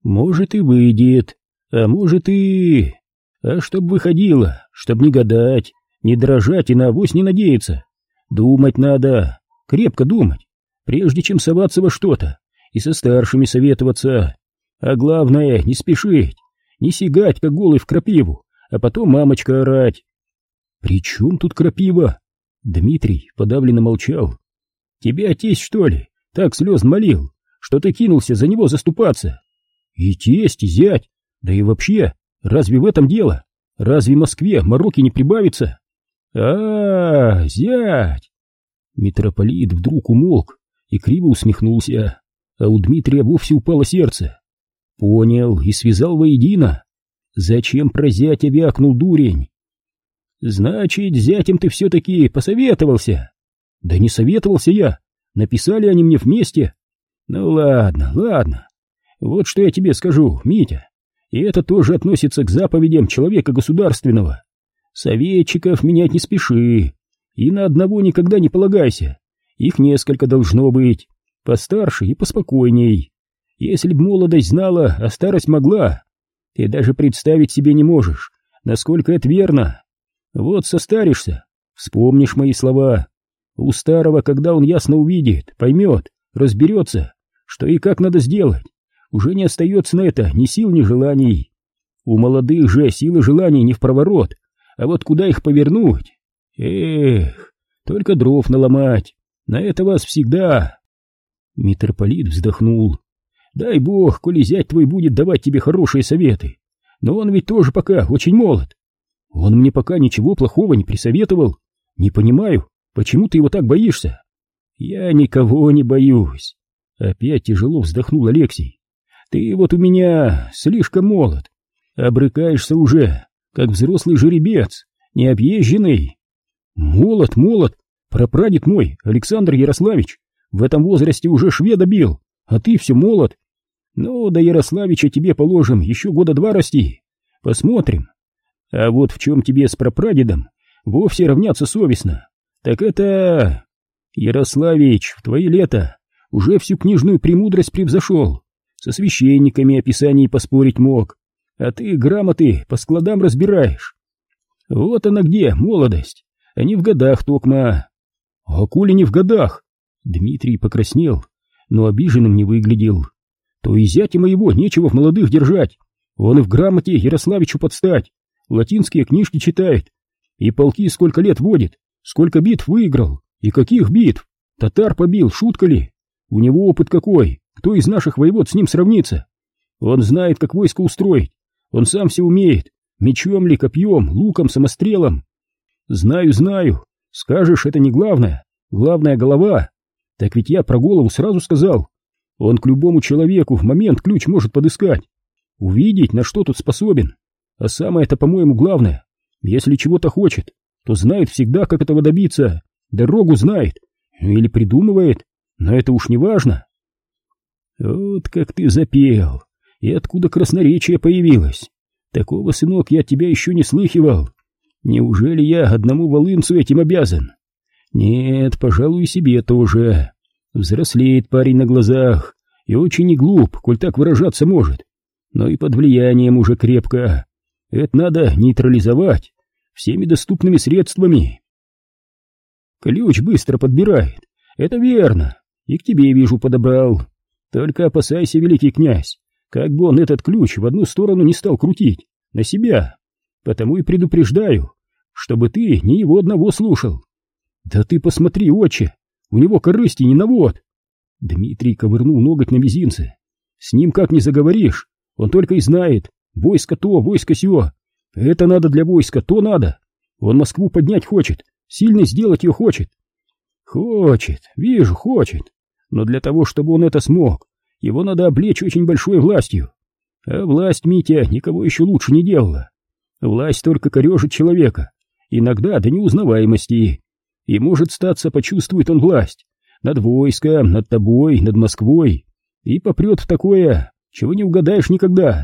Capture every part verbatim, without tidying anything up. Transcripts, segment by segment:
Может и выйдет, а может и... А чтоб выходило, чтоб не гадать, не дрожать и на авось не надеяться. Думать надо, крепко думать, прежде чем соваться во что-то и со старшими советоваться. А главное, не спешить, не сигать, как голый в крапиву, а потом мамочка орать. «При чем тут крапива?» Дмитрий подавленно молчал. «Тебя тесть, что ли, так слезно молил, что ты кинулся за него заступаться? И тесть, и зять, да и вообще, разве в этом дело? Разве Москве мороки не прибавится? А, -а, -а зять!» Митрополит вдруг умолк и криво усмехнулся, а у Дмитрия вовсе упало сердце. Понял и связал воедино. Зачем про зятя вякнул дурень? «Значит, зятем ты все-таки посоветовался?» «Да не советовался я, написали они мне вместе». «Ну ладно, ладно, вот что я тебе скажу, Митя, и это тоже относится к заповедям человека государственного. Советчиков менять не спеши, и на одного никогда не полагайся, их несколько должно быть, постарше и поспокойней. Если б молодость знала, а старость могла, ты даже представить себе не можешь, насколько это верно. Вот состаришься, вспомнишь мои слова. У старого, когда он ясно увидит, поймет, разберется, что и как надо сделать, уже не остается на это ни сил, ни желаний. У молодых же силы желаний не впроворот, а вот куда их повернуть? Эх, только дров наломать, на это вас всегда. Митрополит вздохнул. Дай бог, коли зять твой будет давать тебе хорошие советы, но он ведь тоже пока очень молод. Он мне пока ничего плохого не присоветовал. Не понимаю, почему ты его так боишься? Я никого не боюсь. Опять тяжело вздохнул Алексей. Ты вот у меня слишком молод. Обрыкаешься уже, как взрослый жеребец, необъезженный. Молод, молод. Прапрадед мой, Александр Ярославич, в этом возрасте уже шведа бил, а ты все молод. Ну, до Ярославича тебе положим еще года два расти. Посмотрим. А вот в чем тебе с прапрадедом вовсе равняться совестно, так это... Ярославич в твои лета уже всю книжную премудрость превзошел, со священниками о писании поспорить мог, а ты грамоты по складам разбираешь. Вот она где, молодость, а не в годах токма. А коли не в годах? Дмитрий покраснел, но обиженным не выглядел. То и зятя моего нечего в молодых держать, он и в грамоте Ярославичу подстать. Латинские книжки читает, и полки сколько лет водит, сколько битв выиграл, и каких битв, татар побил, шутка ли? У него опыт какой, кто из наших воевод с ним сравнится? Он знает, как войско устроить, он сам все умеет, мечом ли, копьем, луком, самострелом. Знаю, знаю, скажешь, это не главное, главное голова. Так ведь я про голову сразу сказал, он к любому человеку в момент ключ может подыскать, увидеть, на что тут способен. А самое-то, по-моему, главное, если чего-то хочет, то знает всегда, как этого добиться, дорогу знает, или придумывает, но это уж не важно. Вот как ты запел, и откуда красноречие появилось. Такого, сынок, я от тебя еще не слыхивал. Неужели я одному волынцу этим обязан? Нет, пожалуй, себе тоже. Взрослеет парень на глазах, и очень не глуп, коль так выражаться может, но и под влиянием уже крепко. Это надо нейтрализовать всеми доступными средствами. Ключ быстро подбирает, это верно, и к тебе, вижу, подобрал. Только опасайся, великий князь, как бы он этот ключ в одну сторону не стал крутить, на себя. Потому и предупреждаю, чтобы ты не его одного слушал. Да ты посмотри, отче, у него корысти не навод. Дмитрий ковырнул ноготь на мизинце. С ним как не заговоришь, он только и знает. Войско то, войско сё. Это надо для войска, то надо. Он Москву поднять хочет, сильно сделать ее хочет. Хочет, вижу, хочет. Но для того, чтобы он это смог, его надо облечь очень большой властью. А власть, Митя, никого еще лучше не делала. Власть только корежит человека, иногда до неузнаваемости. И может статься, почувствует он власть над войском, над тобой, над Москвой, и попрет в такое, чего не угадаешь никогда.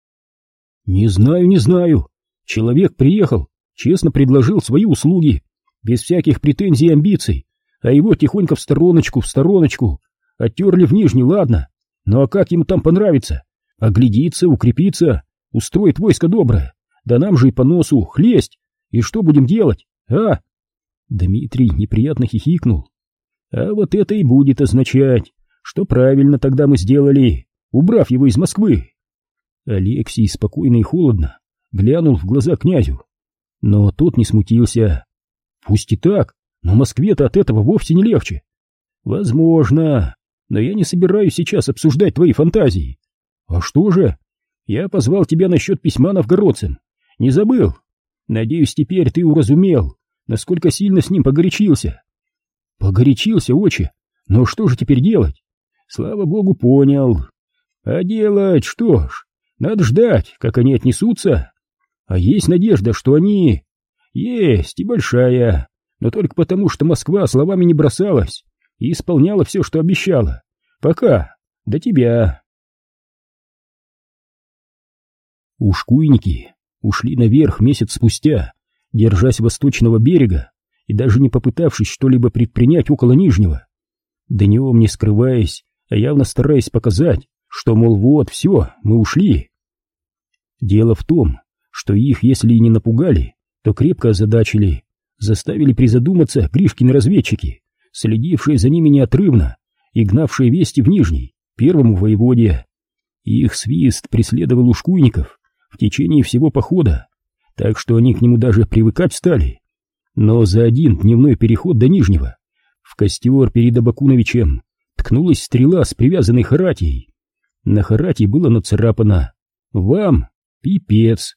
Не знаю, не знаю. Человек приехал, честно предложил свои услуги, без всяких претензий и амбиций, а его тихонько в стороночку, в стороночку, оттерли в нижний, ладно, ну а как ему там понравится? Оглядится, укрепится, устроит войско доброе, да нам же и по носу хлесть. И что будем делать, а? Дмитрий неприятно хихикнул. А вот это и будет означать, что правильно тогда мы сделали, убрав его из Москвы. Алексей спокойно и холодно глянул в глаза князю, но тот не смутился. Пусть и так, но Москве-то от этого вовсе не легче. Возможно, но я не собираюсь сейчас обсуждать твои фантазии. А что же? Я позвал тебя насчет письма новгородцам. Не забыл? Надеюсь, теперь ты уразумел, насколько сильно с ним погорячился. Погорячился, отче, но что же теперь делать? Слава богу, понял. А делать что ж, надо ждать, как они отнесутся. А есть надежда, что они... Есть, и большая, но только потому, что Москва словами не бросалась и исполняла все, что обещала. Пока, до тебя. Ушкуйники ушли наверх месяц спустя, держась восточного берега и даже не попытавшись что-либо предпринять около Нижнего. Днем не скрываясь, а явно стараясь показать, что, мол, вот, все, мы ушли. Дело в том, что их, если и не напугали, то крепко озадачили, заставили призадуматься Гришкины разведчики, следившие за ними неотрывно и гнавшие вести в Нижний, первому воеводе. Их свист преследовал ушкуйников в течение всего похода, так что они к нему даже привыкать стали. Но за один дневной переход до Нижнего в костер перед Абакуновичем ткнулась стрела с привязанной харатией. На харатии было нацарапано: «Вам пипец».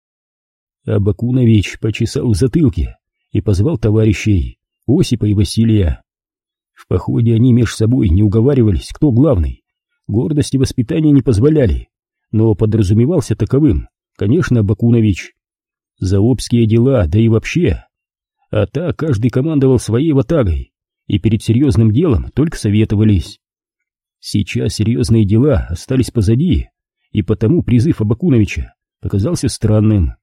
Абакунович почесал в затылке и позвал товарищей Осипа и Василия. В походе они меж собой не уговаривались, кто главный. Гордость и воспитание не позволяли, но подразумевался таковым, конечно, Абакунович. За обские дела, да и вообще. А так каждый командовал своей ватагой, и перед серьезным делом только советовались. Сейчас серьезные дела остались позади, и потому призыв Абакуновича показался странным.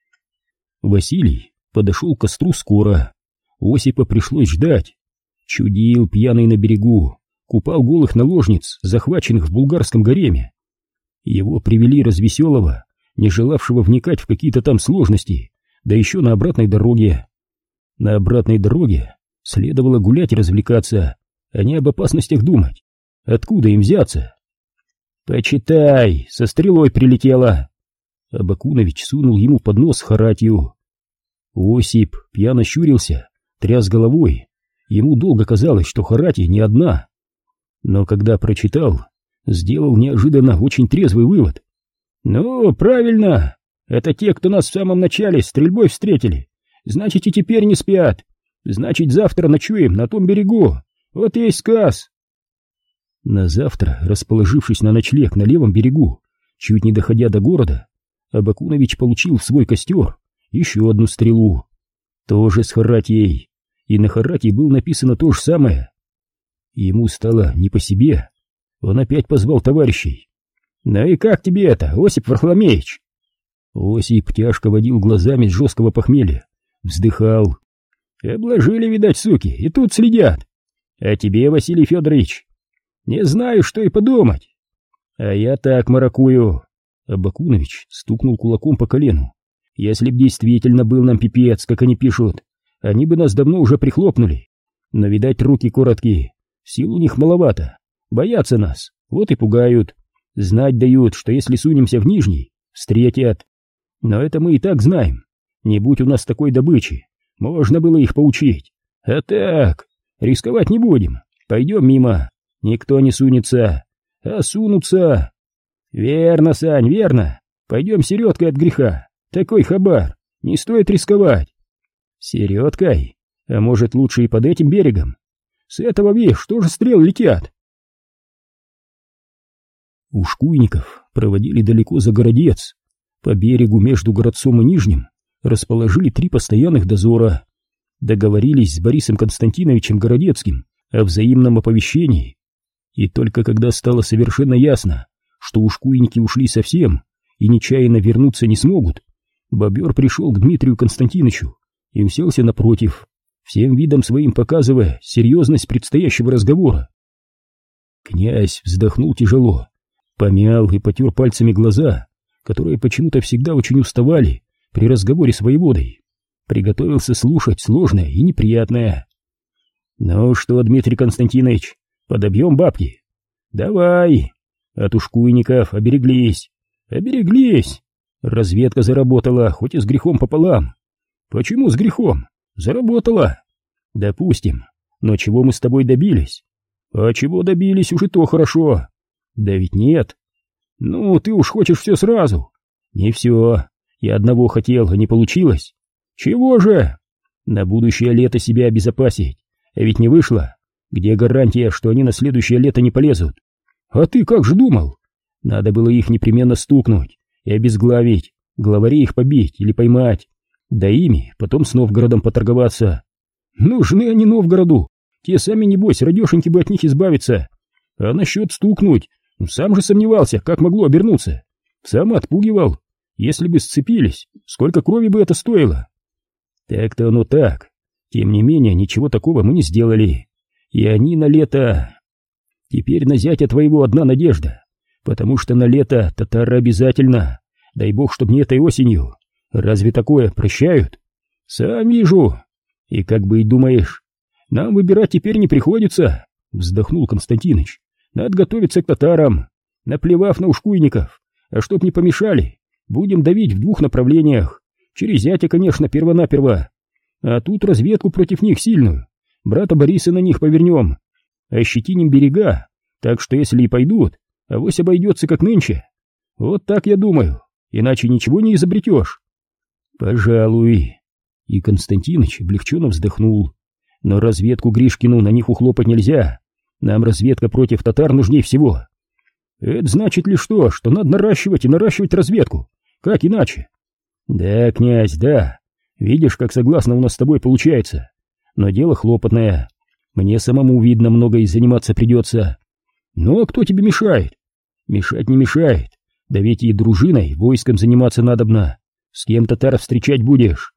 Василий подошел к костру скоро. Осипа пришлось ждать. Чудил пьяный на берегу, купал голых наложниц, захваченных в булгарском гареме. Его привели развеселого, не желавшего вникать в какие-то там сложности, да еще на обратной дороге. На обратной дороге следовало гулять и развлекаться, а не об опасностях думать. Откуда им взяться? «Почитай, со стрелой прилетела!» Абакунович сунул ему под нос харатью. Осип пьяно щурился, тряс головой. Ему долго казалось, что харатья не одна. Но когда прочитал, сделал неожиданно очень трезвый вывод. «Ну, правильно, это те, кто нас в самом начале стрельбой встретили. Значит, и теперь не спят. Значит, завтра ночуем на том берегу. Вот и есть сказ». На завтра, расположившись на ночлег на левом берегу, чуть не доходя до города, Абакунович получил в свой костер еще одну стрелу, тоже с харатьей, и на харатье было написано то же самое. Ему стало не по себе. Он опять позвал товарищей. «Ну и как тебе это, Осип Варфоломеич?» Осип тяжко водил глазами с жесткого похмелья, вздыхал. «Обложили, видать, суки, и тут следят. А тебе, Василий Федорович, не знаю, что и подумать. А я так маракую». Абакунович стукнул кулаком по колену. «Если б действительно был нам пипец, как они пишут, они бы нас давно уже прихлопнули. Но, видать, руки короткие, сил у них маловато, боятся нас, вот и пугают. Знать дают, что если сунемся в Нижний, встретят. Но это мы и так знаем. Не будь у нас такой добычи, можно было их поучить. А так, рисковать не будем, пойдем мимо, никто не сунется, а сунутся». «Верно, Сань, верно. Пойдем середкой от греха. Такой хабар, не стоит рисковать». «Середкой? А может, лучше и под этим берегом? С этого, видишь, тоже стрелы летят». Ушкуйников проводили далеко за городец. По берегу между городцом и Нижним расположили три постоянных дозора. Договорились с Борисом Константиновичем Городецким о взаимном оповещении. И только когда стало совершенно ясно, что ушкуйники ушли совсем и нечаянно вернуться не смогут, бобер пришел к Дмитрию Константиновичу и уселся напротив, всем видом своим показывая серьезность предстоящего разговора. Князь вздохнул тяжело, помял и потер пальцами глаза, которые почему-то всегда очень уставали при разговоре с воеводой. Приготовился слушать сложное и неприятное. «Ну что, Дмитрий Константинович, подобьем бабки?» «Давай! От ушкуйников обереглись! Обереглись! Разведка заработала, хоть и с грехом пополам». «Почему с грехом? Заработала!» «Допустим, но чего мы с тобой добились?» «А чего добились, уж и то хорошо!» «Да ведь нет!» «Ну, ты уж хочешь все сразу!» «Не все, я одного хотел, а не получилось!» «Чего же?» «На будущее лето себя обезопасить, а ведь не вышло. Где гарантия, что они на следующее лето не полезут?» «А ты как же думал?» «Надо было их непременно стукнуть и обезглавить, главарей их побить или поймать, да ими потом с Новгородом поторговаться». «Нужны они Новгороду, те сами, небось, радешеньки бы от них избавиться. А насчет стукнуть, сам же сомневался, как могло обернуться. Сам отпугивал. Если бы сцепились, сколько крови бы это стоило?» «Так-то оно так. Тем не менее, ничего такого мы не сделали. И они на лето... Теперь на зятя твоего одна надежда, потому что на лето татары обязательно. Дай бог, чтоб не этой осенью. Разве такое прощают?» «Сам вижу. И как бы и думаешь, нам выбирать теперь не приходится», — вздохнул Константиныч. «Надо готовиться к татарам, наплевав на ушкуйников. А чтоб не помешали, будем давить в двух направлениях. Через зятя, конечно, перво-наперво. А тут разведку против них сильную. Брата Бориса на них повернем. Ощетиним берега, так что если и пойдут, авось обойдется как нынче. Вот так я думаю, иначе ничего не изобретешь». «Пожалуй». И Константиныч облегченно вздохнул. «Но разведку Гришкину на них ухлопать нельзя. Нам разведка против татар нужнее всего». «Это значит ли что, что надо наращивать и наращивать разведку? Как иначе?» «Да, князь, да. Видишь, как согласно у нас с тобой получается. Но дело хлопотное. Мне самому, видно, много и заниматься придется». «Ну, а кто тебе мешает?» «Мешать не мешает. Да ведь и дружиной, войском заниматься надобно. С кем татар встречать будешь?»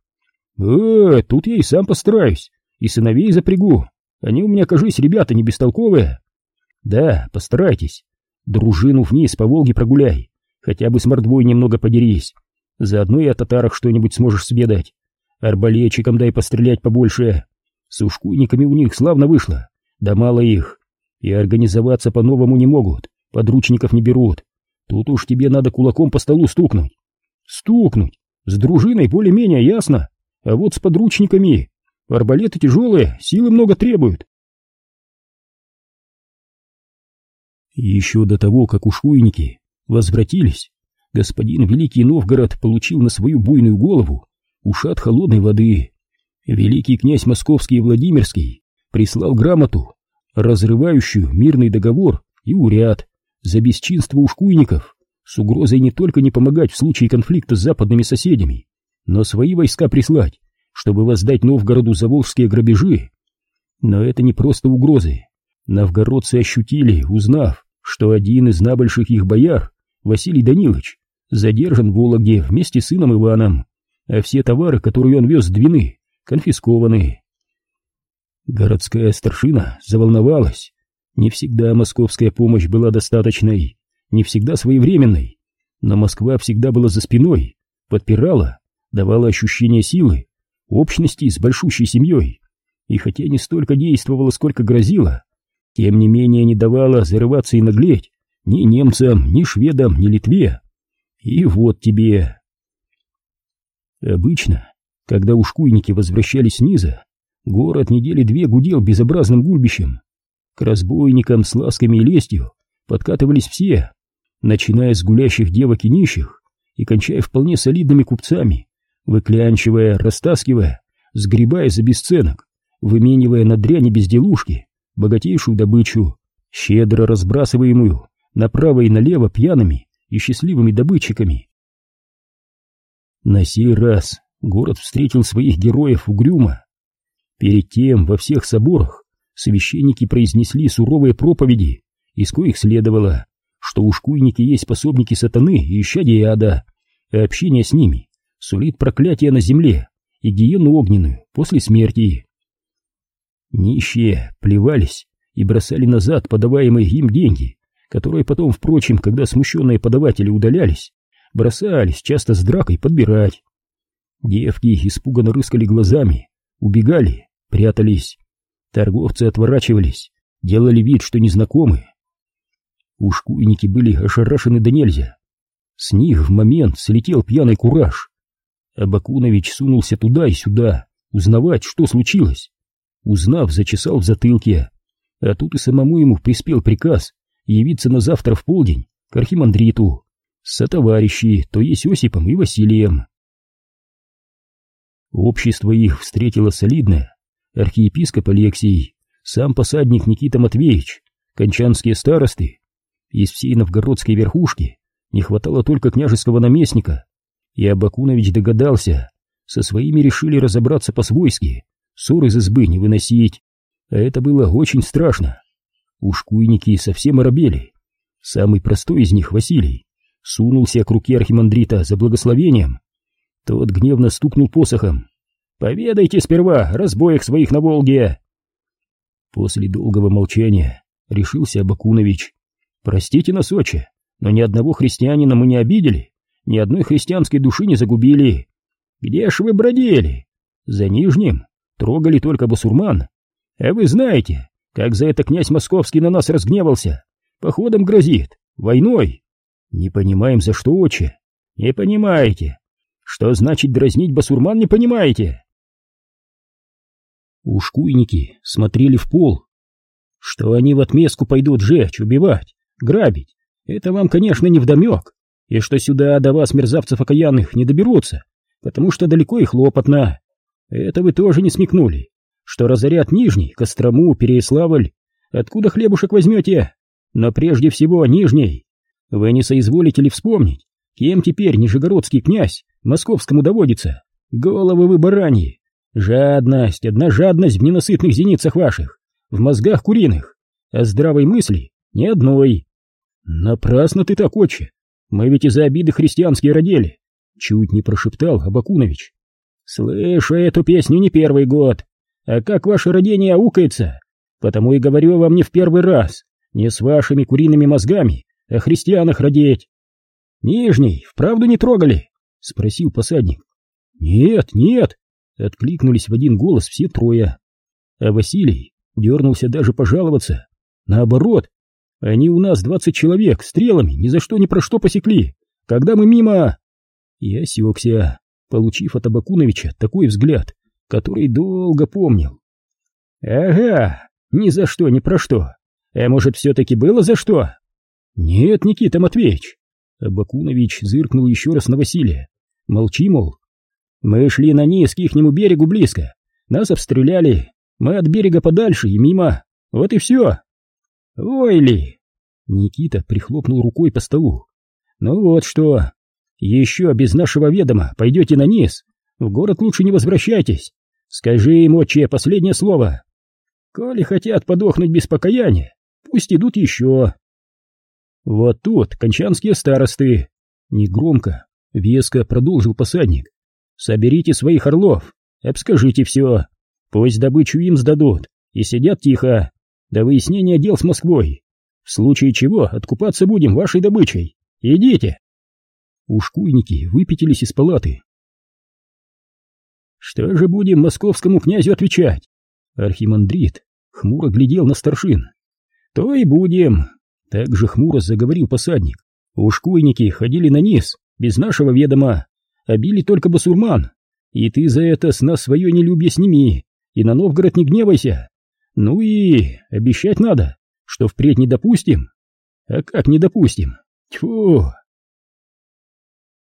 «Э, тут я и сам постараюсь. И сыновей запрягу. Они у меня, кажись, ребята не бестолковые». «Да, постарайтесь. Дружину вниз по Волге прогуляй. Хотя бы с мордвой немного подерись. Заодно и о татарах что-нибудь сможешь сведать. Арбалетчикам дай пострелять побольше. С ушкуйниками у них славно вышло. Да мало их. И организоваться по-новому не могут. Подручников не берут. Тут уж тебе надо кулаком по столу стукнуть». «Стукнуть? С дружиной более-менее ясно. А вот с подручниками. Арбалеты тяжелые, силы много требуют». Еще до того, как ушкуйники возвратились, господин Великий Новгород получил на свою буйную голову ушат холодной воды. Великий князь Московский и Владимирский прислал грамоту, разрывающую мирный договор и уряд за бесчинство ушкуйников, с угрозой не только не помогать в случае конфликта с западными соседями, но свои войска прислать, чтобы воздать Новгороду за волжские грабежи. Но это не просто угрозы. Новгородцы ощутили, узнав, что один из набольших их бояр, Василий Данилович, задержан в Вологде вместе с сыном Иваном, а все товары, которые он вез с Двины, конфискованы. Городская старшина заволновалась. Не всегда московская помощь была достаточной, не всегда своевременной, но Москва всегда была за спиной, подпирала, давала ощущение силы, общности с большущей семьей, и хотя не столько действовала, сколько грозила, тем не менее не давала зарываться и наглеть ни немцам, ни шведам, ни Литве. И вот тебе. Обычно, когда ушкуйники возвращались с низа, город недели две гудел безобразным гульбищем. К разбойникам с ласками и лестью подкатывались все, начиная с гулящих девок и нищих и кончая вполне солидными купцами, выклянчивая, растаскивая, сгребая за бесценок, выменивая на дрянь и безделушки богатейшую добычу, щедро разбрасываемую направо и налево пьяными и счастливыми добытчиками. На сей раз город встретил своих героев угрюмо. Перед тем во всех соборах священники произнесли суровые проповеди, из коих следовало, что ушкуйники есть пособники сатаны и исчадия ада, а общение с ними сулит проклятие на земле и гиену огненную после смерти. Нищие плевались и бросали назад подаваемые им деньги, которые потом, впрочем, когда смущенные подаватели удалялись, бросались часто с дракой подбирать. Девки испуганно рыскали глазами, убегали, прятались. Торговцы отворачивались, делали вид, что незнакомы. Ушкуйники были ошарашены до нельзя. С них в момент слетел пьяный кураж. Абакунович сунулся туда и сюда, узнавать, что случилось. Узнав, зачесал в затылке. А тут и самому ему приспел приказ явиться на завтра в полдень к архимандриту с сотоварищи, то есть Осипом и Василием. Общество их встретило солидное. Архиепископ Алексий, сам посадник Никита Матвеевич, кончанские старосты. Из всей новгородской верхушки не хватало только княжеского наместника, и Абакунович догадался, со своими решили разобраться по-свойски, ссор из избы не выносить, а это было очень страшно. Ушкуйники совсем оробели. Самый простой из них, Василий, сунулся к руке архимандрита за благословением. Тот гневно стукнул посохом. «Поведайте сперва о разбоях своих на Волге!» После долгого молчания решился Абакунович. «Простите нас, отче, но ни одного христианина мы не обидели, ни одной христианской души не загубили. Где ж вы бродили? За Нижним трогали только басурман. А вы знаете, как за это князь Московский на нас разгневался, походом грозит, войной. Не понимаем, за что, отче. Не понимаете. Что значит дразнить басурман, не понимаете?» Ушкуйники смотрели в пол. Что они в отместку пойдут жечь, убивать, грабить, это вам, конечно, не вдомек, и что сюда до вас, мерзавцев окаянных, не доберутся, потому что далеко и хлопотно. Это вы тоже не смекнули, что разорят Нижний, Кострому, Переяславль. Откуда хлебушек возьмете? Но прежде всего Нижний. Вы не соизволите ли вспомнить, кем теперь нижегородский князь московскому доводится? Головы вы бараньи. Жадность, одна жадность в ненасытных зеницах ваших, в мозгах куриных, а здравой мысли ни одной. Напрасно ты так, отче, мы ведь из-за обиды христианские родили, чуть не прошептал Абакунович. Слышу эту песню не первый год, а как ваше родение аукается, потому и говорю вам не в первый раз, не с вашими куриными мозгами о христианах родить. Нижний вправду не трогали? Спросил посадник. Нет, нет, откликнулись в один голос все трое. А Василий дернулся даже пожаловаться. Наоборот, они у нас двадцать человек стрелами ни за что ни про что посекли, когда мы мимо... И осекся, получив от Абакуновича такой взгляд, который долго помнил. Ага, ни за что, ни про что. А может, все-таки было за что? Нет, Никита Матвеевич. Абакунович зыркнул еще раз на Василия. Молчи, мол. Мы шли на низ к ихнему берегу близко. Нас обстреляли. Мы от берега подальше и мимо. Вот и все. Ой ли. Никита прихлопнул рукой по столу. Ну вот что. Еще без нашего ведома пойдете на низ. В город лучше не возвращайтесь. Скажи им, отче, последнее слово. Коли хотят подохнуть без покаяния, пусть идут еще. Вот тут кончанские старосты. Негромко, веско продолжил посадник. Соберите своих орлов, обскажите все. Пусть добычу им сдадут и сидят тихо до выяснения дел с Москвой. В случае чего откупаться будем вашей добычей. Идите. Ушкуйники выпятились из палаты. Что же будем московскому князю отвечать? Архимандрит хмуро глядел на старшин. То и будем. Так же хмуро заговорил посадник. Ушкуйники ходили на низ без нашего ведома, а били только басурман. И ты за это с нас свое нелюбье сними, и на Новгород не гневайся. Ну и обещать надо, что впредь не допустим. А как не допустим? Тьфу!